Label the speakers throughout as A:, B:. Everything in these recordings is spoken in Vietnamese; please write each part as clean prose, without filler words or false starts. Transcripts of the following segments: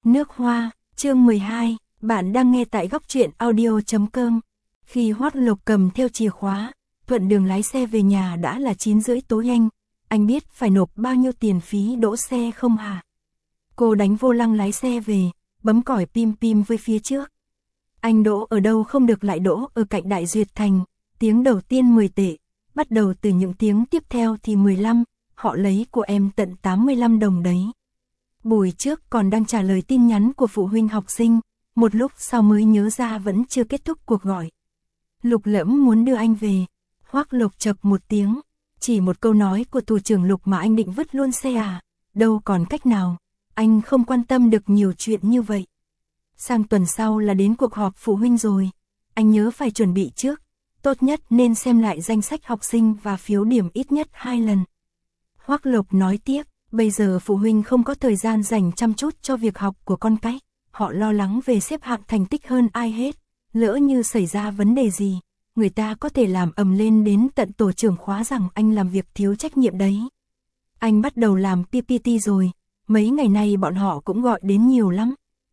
A: Nước hoa, chương 12, bạn đang nghe tại góc truyện audio.com. Khi Hoắc Lộc cầm theo chìa khóa, thuận đường lái xe về nhà đã là 9 rưỡi tối anh biết phải nộp bao nhiêu tiền phí đỗ xe không hả? Cô đánh vô lăng lái xe về, bấm còi pim pim với phía trước. Anh đỗ ở đâu không được lại đỗ ở cạnh Đại Duyệt Thành, tiếng đầu tiên 10 tệ, bắt đầu từ những tiếng tiếp theo thì 15, họ lấy của em tận 85 đồng đấy. Buổi trước còn đang trả lời tin nhắn của phụ huynh học sinh, một lúc sau mới nhớ ra vẫn chưa kết thúc cuộc gọi. Lục Lẫm muốn đưa anh về, Hoắc Lộc chậc một tiếng, chỉ một câu nói của thủ trưởng Lục mà anh định vứt luôn xe à, đâu còn cách nào, anh không quan tâm được nhiều chuyện như vậy. Sang tuần sau là đến cuộc họp phụ huynh rồi, anh nhớ phải chuẩn bị trước, tốt nhất nên xem lại danh sách học sinh và phiếu điểm ít nhất 2 lần. Hoắc Lộc nói tiếp, bây giờ phụ huynh không có thời gian dành chăm chút cho việc học của con cái, họ lo lắng về xếp hạng thành tích hơn ai hết, lỡ như xảy ra vấn đề gì, người ta có thể làm ầm lên đến tận tổ trưởng khóa rằng anh làm việc thiếu trách nhiệm đấy. Anh bắt đầu làm PPT rồi, mấy ngày nay bọn họ cũng gọi đến nhiều lắm.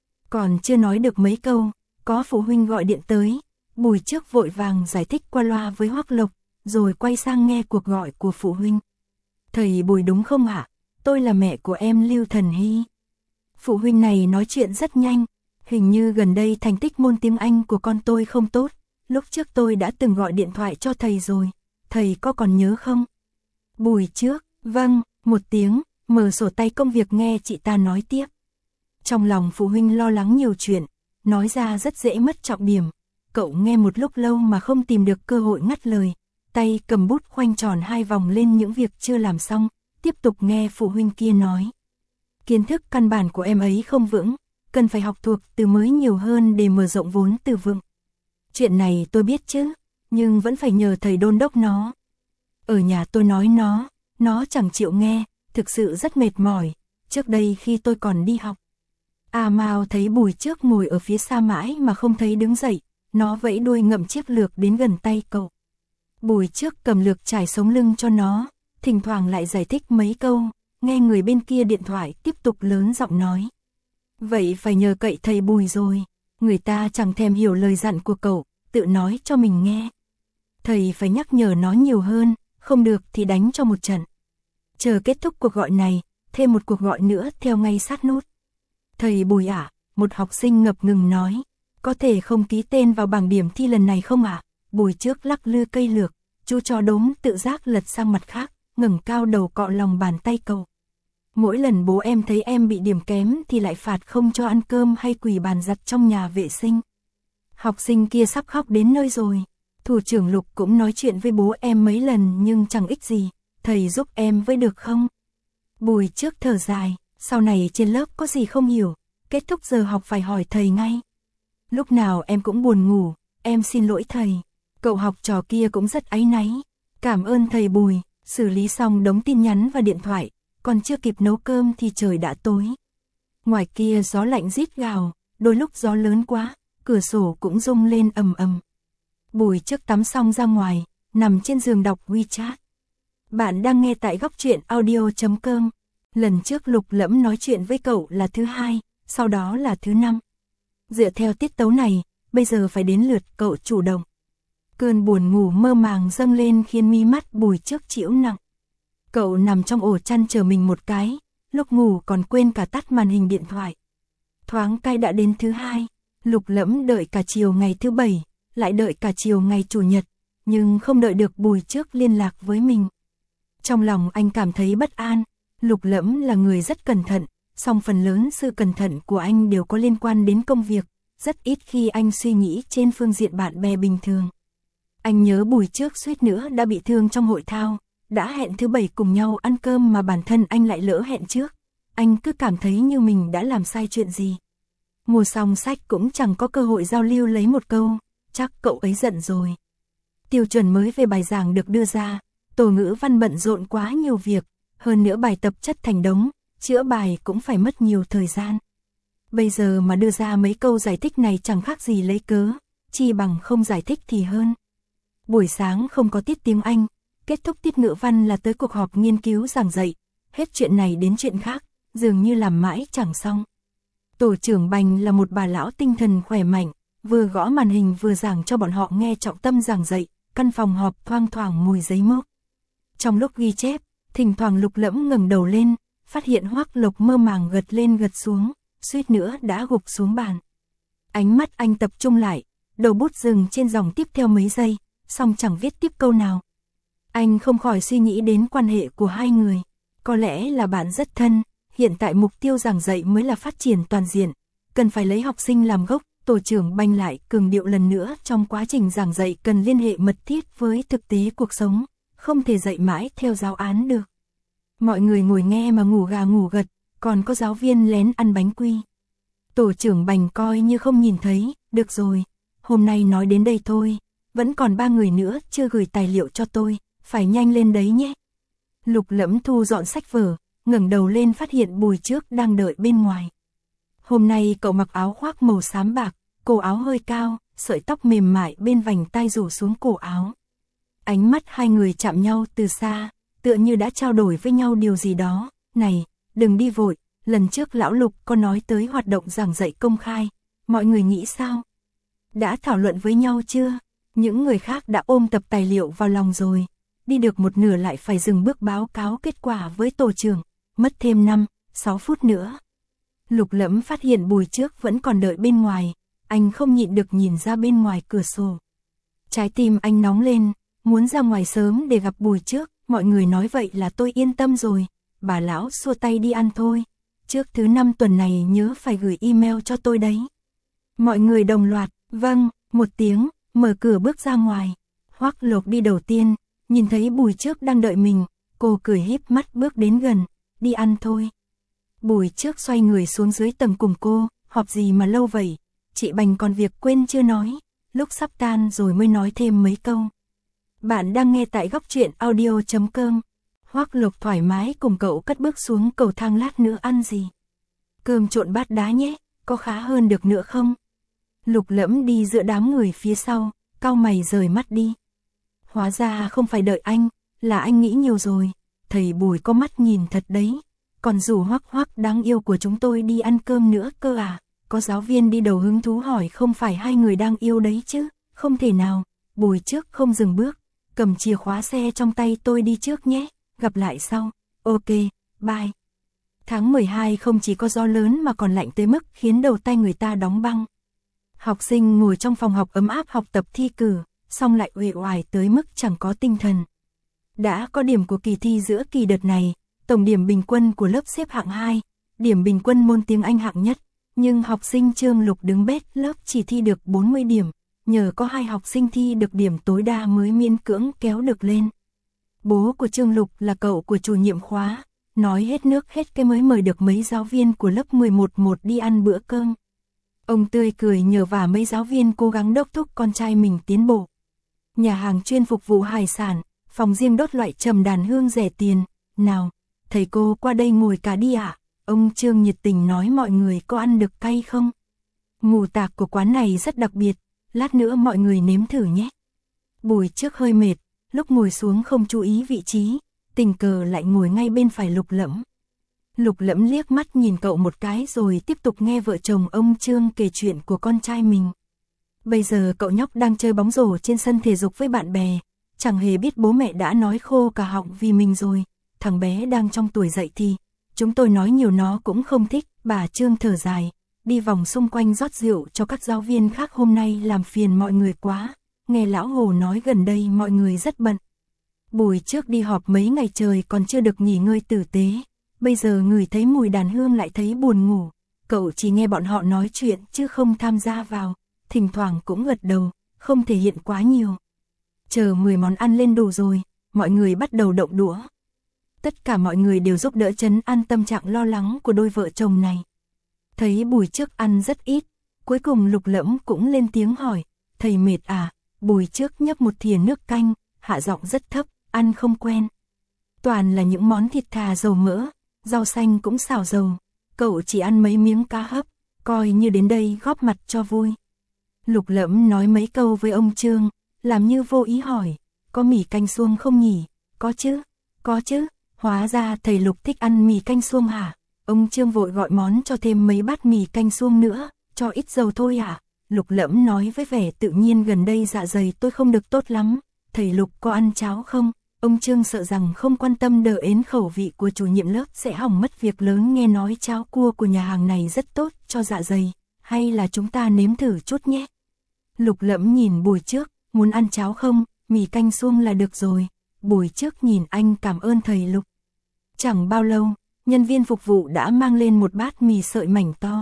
A: Còn chưa nói được mấy câu, có phụ huynh gọi điện tới, Bùi trước vội vàng giải thích qua loa với Hoắc Lộc, rồi quay sang nghe cuộc gọi của phụ huynh. Thầy Bùi đúng không ạ? Tôi là mẹ của em Lưu Thần Hy. Phụ huynh này nói chuyện rất nhanh, hình như gần đây thành tích môn tiếng Anh của con tôi không tốt, lúc trước tôi đã từng gọi điện thoại cho thầy rồi, thầy có còn nhớ không? Bùi trước, vâng, một tiếng, mở sổ tay công việc nghe chị ta nói tiếp. Trong lòng phụ huynh lo lắng nhiều chuyện, nói ra rất dễ mất trọng điểm, cậu nghe một lúc lâu mà không tìm được cơ hội ngắt lời, tay cầm bút khoanh tròn 2 vòng lên những việc chưa làm xong, tiếp tục nghe phụ huynh kia nói. Kiến thức căn bản của em ấy không vững, cần phải học thuộc từ mới nhiều hơn để mở rộng vốn từ vựng. Chuyện này tôi biết chứ, nhưng vẫn phải nhờ thầy đôn đốc nó. Ở nhà tôi nói nó chẳng chịu nghe, thực sự rất mệt mỏi, trước đây khi tôi còn đi học. A Mao thấy Bùi trước ngồi ở phía xa mãi mà không thấy đứng dậy, nó vẫy đuôi ngậm chiếc lược đến gần tay cậu. Bùi trước cầm lược trải sống lưng cho nó, thỉnh thoảng lại giải thích mấy câu, nghe người bên kia điện thoại tiếp tục lớn giọng nói. Vậy phải nhờ cậy thầy Bùi rồi, người ta chẳng thèm hiểu lời dặn của cậu, tự nói cho mình nghe. Thầy phải nhắc nhở nó nhiều hơn, không được thì đánh cho một trận. Chờ kết thúc cuộc gọi này, thêm một cuộc gọi nữa theo ngay sát nút. Thầy Bùi ạ, một học sinh ngập ngừng nói, có thể không ký tên vào bảng điểm thi lần này không ạ? Bùi trước lắc lư cây lược, chú chó đốm tự giác lật sang mặt khác, ngẩng cao đầu cọ lòng bàn tay cậu. Mỗi lần bố em thấy em bị điểm kém thì lại phạt không cho ăn cơm hay quỳ bàn giặt trong nhà vệ sinh. Học sinh kia sắp khóc đến nơi rồi. Thủ trưởng Lục cũng nói chuyện với bố em mấy lần nhưng chẳng ích gì, thầy giúp em với được không? Bùi trước thở dài, sau này trên lớp có gì không hiểu, kết thúc giờ học phải hỏi thầy ngay. Lúc nào em cũng buồn ngủ, em xin lỗi thầy. Cậu học trò kia cũng rất áy náy. Cảm ơn thầy Bùi, xử lý xong đống tin nhắn và điện thoại, còn chưa kịp nấu cơm thì trời đã tối. Ngoài kia gió lạnh rít gào, đôi lúc gió lớn quá, cửa sổ cũng rung lên ầm ầm. Bùi trước tắm xong ra ngoài, nằm trên giường đọc WeChat. Bạn đang nghe tại góc truyện audio.com. Lần trước Lục Lẫm nói chuyện với cậu là thứ 2, sau đó là thứ 5. Dựa theo tiết tấu này, bây giờ phải đến lượt cậu chủ động. Cơn buồn ngủ mơ màng dâng lên khiến mí mắt Bùi trước chịu nặng. Cậu nằm trong ổ chăn chờ mình một cái, lúc ngủ còn quên cả tắt màn hình điện thoại. Thoáng cái đã đến thứ 2, Lục Lẫm đợi cả chiều ngày thứ 7, lại đợi cả chiều ngày chủ nhật, nhưng không đợi được Bùi trước liên lạc với mình. Trong lòng anh cảm thấy bất an, Lục Lẫm là người rất cẩn thận, song phần lớn sự cẩn thận của anh đều có liên quan đến công việc, rất ít khi anh suy nghĩ trên phương diện bạn bè bình thường. Anh nhớ Bùi trước suýt nữa đã bị thương trong hội thao, đã hẹn thứ 7 cùng nhau ăn cơm mà bản thân anh lại lỡ hẹn trước, anh cứ cảm thấy như mình đã làm sai chuyện gì. Mua xong sách cũng chẳng có cơ hội giao lưu lấy một câu, chắc cậu ấy giận rồi. Tiêu chuẩn mới về bài giảng được đưa ra, tổ ngữ văn bận rộn quá nhiều việc, hơn nữa bài tập chất thành đống, chữa bài cũng phải mất nhiều thời gian. Bây giờ mà đưa ra mấy câu giải thích này chẳng khác gì lấy cớ, chi bằng không giải thích thì hơn. Buổi sáng không có tiết tiếng Anh, kết thúc tiết ngữ văn là tới cuộc họp nghiên cứu giảng dạy, hết chuyện này đến chuyện khác, dường như làm mãi chẳng xong. Tổ trưởng Bành là một bà lão tinh thần khỏe mạnh, vừa gõ màn hình vừa giảng cho bọn họ nghe trọng tâm giảng dạy, căn phòng họp thoang thoảng mùi giấy mốc. Trong lúc ghi chép, thỉnh thoảng Lục Lẫm ngẩng đầu lên, phát hiện Hoắc Lộc mơ màng gật lên gật xuống, suýt nữa đã gục xuống bàn. Ánh mắt anh tập trung lại, đầu bút dừng trên dòng tiếp theo mấy giây, song chẳng viết tiếp câu nào. Anh không khỏi suy nghĩ đến quan hệ của hai người, có lẽ là bạn rất thân, hiện tại mục tiêu giảng dạy mới là phát triển toàn diện, cần phải lấy học sinh làm gốc. Tổ trưởng Bành lại cường điệu lần nữa, trong quá trình giảng dạy cần liên hệ mật thiết với thực tế cuộc sống, không thể dạy mãi theo giáo án được. Mọi người ngồi nghe mà ngủ gà ngủ gật, còn có giáo viên lén ăn bánh quy. Tổ trưởng Bành coi như không nhìn thấy, được rồi, hôm nay nói đến đây thôi, vẫn còn 3 người nữa chưa gửi tài liệu cho tôi, phải nhanh lên đấy nhé. Lục Lẫm thu dọn sách vở, ngẩng đầu lên phát hiện Bùi Trước đang đợi bên ngoài. Hôm nay cậu mặc áo khoác màu xám bạc, cổ áo hơi cao, sợi tóc mềm mại bên vành tai rủ xuống cổ áo. Ánh mắt hai người chạm nhau từ xa, tựa như đã trao đổi với nhau điều gì đó. Này, đừng đi vội, lần trước lão Lục có nói tới hoạt động giảng dạy công khai, mọi người nghĩ sao? Đã thảo luận với nhau chưa? Những người khác đã ôm tập tài liệu vào lòng rồi, đi được một nửa lại phải dừng bước báo cáo kết quả với tổ trưởng, mất thêm 5-6 phút nữa. Lục Lẫm phát hiện Bùi Trước vẫn còn đợi bên ngoài, anh không nhịn được nhìn ra bên ngoài cửa sổ. Trái tim anh nóng lên, muốn ra ngoài sớm để gặp Bùi Trước, mọi người nói vậy là tôi yên tâm rồi, bà lão xua tay đi ăn thôi, trước thứ 5 tuần này nhớ phải gửi email cho tôi đấy. Mọi người đồng loạt, vâng, một tiếng, mở cửa bước ra ngoài. Hoắc Lộc đi đầu tiên, nhìn thấy Bùi Trước đang đợi mình, cô cười híp mắt bước đến gần, đi ăn thôi. Bùi Trước xoay người xuống dưới tầng cùng cô, họp gì mà lâu vậy, chị Bành còn việc quên chưa nói, lúc sắp tan rồi mới nói thêm mấy câu. Bạn đang nghe tại góc truyện audio.com. Hoắc Lộc thoải mái cùng cậu cất bước xuống cầu thang, lát nữa ăn gì? Cơm trộn bát đá nhé, có khá hơn được nữa không? Lục Lẫm đi giữa đám người phía sau, cau mày rời mắt đi. Hóa ra không phải đợi anh, là anh nghĩ nhiều rồi, thầy Bùi có mắt nhìn thật đấy. Còn rủ Hoắc Hoắc đáng yêu của chúng tôi đi ăn cơm nữa cơ à? Có giáo viên đi đầu hứng thú hỏi không phải hai người đang yêu đấy chứ? Không thể nào. Bùi Trước không dừng bước, cầm chìa khóa xe trong tay, tôi đi trước nhé, gặp lại sau. Ok, bye. Tháng 12 không chỉ có gió lớn mà còn lạnh tới mức khiến đầu tay người ta đóng băng. Học sinh ngồi trong phòng học ấm áp học tập thi cử, xong lại uể oải tới mức chẳng có tinh thần. Đã có điểm của kỳ thi giữa kỳ đợt này, tổng điểm bình quân của lớp xếp hạng 2, điểm bình quân môn tiếng Anh hạng nhất, nhưng học sinh Trương Lục đứng bét lớp chỉ thi được 40 điểm, nhờ có 2 học sinh thi được điểm tối đa mới miễn cưỡng kéo được lên. Bố của Trương Lục là cậu của chủ nhiệm khóa, nói hết nước hết cái mới mời được mấy giáo viên của lớp 11 đi ăn bữa cơm. Ông tươi cười nhờ vả mấy giáo viên cố gắng đốc thúc con trai mình tiến bộ. Nhà hàng chuyên phục vụ hải sản, phòng riêng đốt loại trầm đàn hương rẻ tiền. Nào, thầy cô qua đây ngồi cả đi ạ. Ông Trương nhiệt tình nói mọi người có ăn được cay không? Mù tạc của quán này rất đặc biệt, lát nữa mọi người nếm thử nhé. Bùi Trước hơi mệt, lúc ngồi xuống không chú ý vị trí, tình cờ lại ngồi ngay bên phải Lục Lẫm. Lục Lẫm liếc mắt nhìn cậu một cái rồi tiếp tục nghe vợ chồng ông Trương kể chuyện của con trai mình. Bây giờ cậu nhóc đang chơi bóng rổ trên sân thể dục với bạn bè, chẳng hề biết bố mẹ đã nói khô cả họng vì mình rồi. Thằng bé đang trong tuổi dậy thì, chúng tôi nói nhiều nó cũng không thích. Bà Trương thở dài, đi vòng xung quanh rót rượu cho các giáo viên khác, hôm nay làm phiền mọi người quá. Nghe lão Hồ nói gần đây mọi người rất bận. Bùi Trước đi họp mấy ngày trời còn chưa được nghỉ ngơi tử tế, bây giờ ngửi thấy mùi đàn hương lại thấy buồn ngủ. Cậu chỉ nghe bọn họ nói chuyện chứ không tham gia vào, thỉnh thoảng cũng gật đầu, không thể hiện quá nhiều. Chờ 10 món ăn lên đủ rồi, mọi người bắt đầu động đũa. Tất cả mọi người đều giúp đỡ trấn an tâm trạng lo lắng của đôi vợ chồng này. Thấy Bùi Trước ăn rất ít, cuối cùng Lục Lẫm cũng lên tiếng hỏi, thầy mệt à? Bùi Trước nhấp một thìa nước canh, hạ giọng rất thấp, ăn không quen. Toàn là những món thịt thà dầu mỡ, rau xanh cũng xào dầu, cậu chỉ ăn mấy miếng cá hấp, coi như đến đây góp mặt cho vui. Lục Lẫm nói mấy câu với ông Trương, làm như vô ý hỏi, có mì canh suông không nhỉ? Có chứ, hóa ra thầy Lục thích ăn mì canh suông hả? Ông Trương vội gọi món cho thêm mấy bát mì canh suông nữa, cho ít dầu thôi ạ. Lục Lẫm nói với vẻ tự nhiên, gần đây dạ dày tôi không được tốt lắm, thầy Lục có ăn cháo không? Ông Trương sợ rằng không quan tâm đờ ến khẩu vị của chủ nhiệm lớp sẽ hỏng mất việc lớn, nghe nói cháo cua của nhà hàng này rất tốt cho dạ dày, hay là chúng ta nếm thử chút nhé. Lục Lẫm nhìn Bùi Trước, muốn ăn cháo không, mì canh suông là được rồi. Bùi Trước nhìn anh, cảm ơn thầy Lục. Chẳng bao lâu, nhân viên phục vụ đã mang lên một bát mì sợi mảnh to.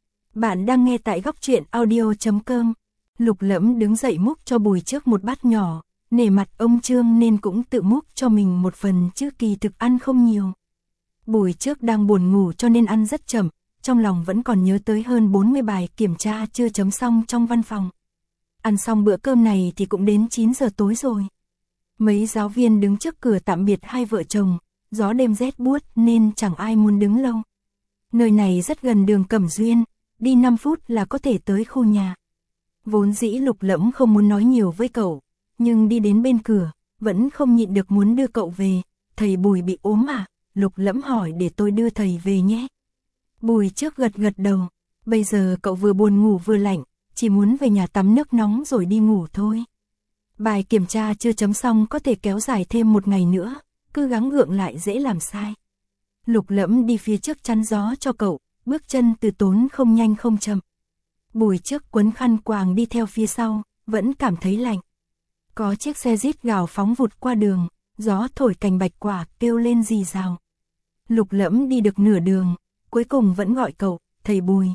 A: Bạn đang nghe tại góc truyện audio.com. Lục Lẫm đứng dậy múc cho Bùi Trước một bát nhỏ, nể mặt ông Trương nên cũng tự múc cho mình một phần chứ kỳ thực ăn không nhiều. Bùi Trước đang buồn ngủ cho nên ăn rất chậm, trong lòng vẫn còn nhớ tới hơn 40 bài kiểm tra chưa chấm xong trong văn phòng. Ăn xong bữa cơm này thì cũng đến 9 giờ tối rồi. Mấy giáo viên đứng trước cửa tạm biệt hai vợ chồng, gió đêm rét buốt nên chẳng ai muốn đứng lâu. Nơi này rất gần đường Cẩm Duyên, đi 5 phút là có thể tới khu nhà. Vốn dĩ Lục Lẫm không muốn nói nhiều với cậu, nhưng đi đến bên cửa, vẫn không nhịn được muốn đưa cậu về. Thầy Bùi bị ốm à? Lục Lẫm hỏi. Để tôi đưa thầy về nhé. Bùi Trước gật gật đầu. Bây giờ cậu vừa buồn ngủ vừa lạnh, chỉ muốn về nhà tắm nước nóng rồi đi ngủ thôi. Bài kiểm tra chưa chấm xong có thể kéo dài thêm một ngày nữa, cứ gắng gượng lại dễ làm sai. Lục Lẫm đi phía trước chắn gió cho cậu, bước chân từ tốn không nhanh không chậm. Bùi Trước quấn khăn quàng đi theo phía sau, vẫn cảm thấy lạnh. Có chiếc xe rít gào phóng vụt qua đường, gió thổi cành bạch quả kêu lên rì rào. Lục Lẫm đi được nửa đường, cuối cùng vẫn gọi cậu, thầy Bùi.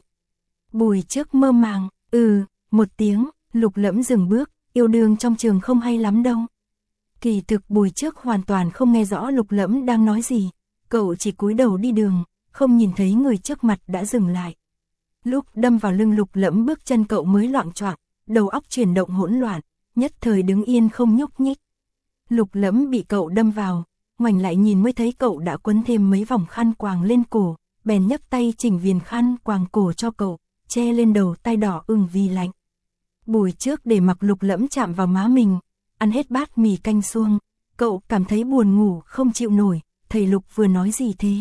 A: Bùi Trước mơ màng, một tiếng. Lục Lẫm dừng bước, yêu đương trong trường không hay lắm đâu. Kỳ thực Bùi Trước hoàn toàn không nghe rõ Lục Lẫm đang nói gì, cậu chỉ cúi đầu đi đường, không nhìn thấy người trước mặt đã dừng lại. Lúc đâm vào lưng Lục Lẫm, bước chân cậu mới loạng choạng, đầu óc chuyển động hỗn loạn, nhất thời đứng yên không nhúc nhích. Lục Lẫm bị cậu đâm vào, ngoảnh lại nhìn mới thấy cậu đã quấn thêm mấy vòng khăn quàng lên cổ, bèn nhấc tay chỉnh viền khăn quàng cổ cho cậu, che lên đầu, tay đỏ ửng vì lạnh. Bùi Trước để mặc Lục Lẫm chạm vào má mình, ăn hết bát mì canh suông, cậu cảm thấy buồn ngủ không chịu nổi. Thầy Lục vừa nói gì thế?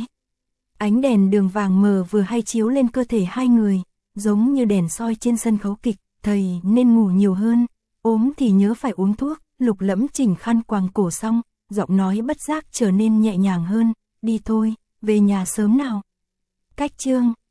A: Ánh đèn đường vàng mờ vừa hay chiếu lên cơ thể hai người, giống như đèn soi trên sân khấu kịch. Thầy nên ngủ nhiều hơn, ốm thì nhớ phải uống thuốc. Lục Lẫm chỉnh khăn quàng cổ xong, giọng nói bất giác trở nên nhẹ nhàng hơn. Đi thôi, về nhà sớm nào. Cách chương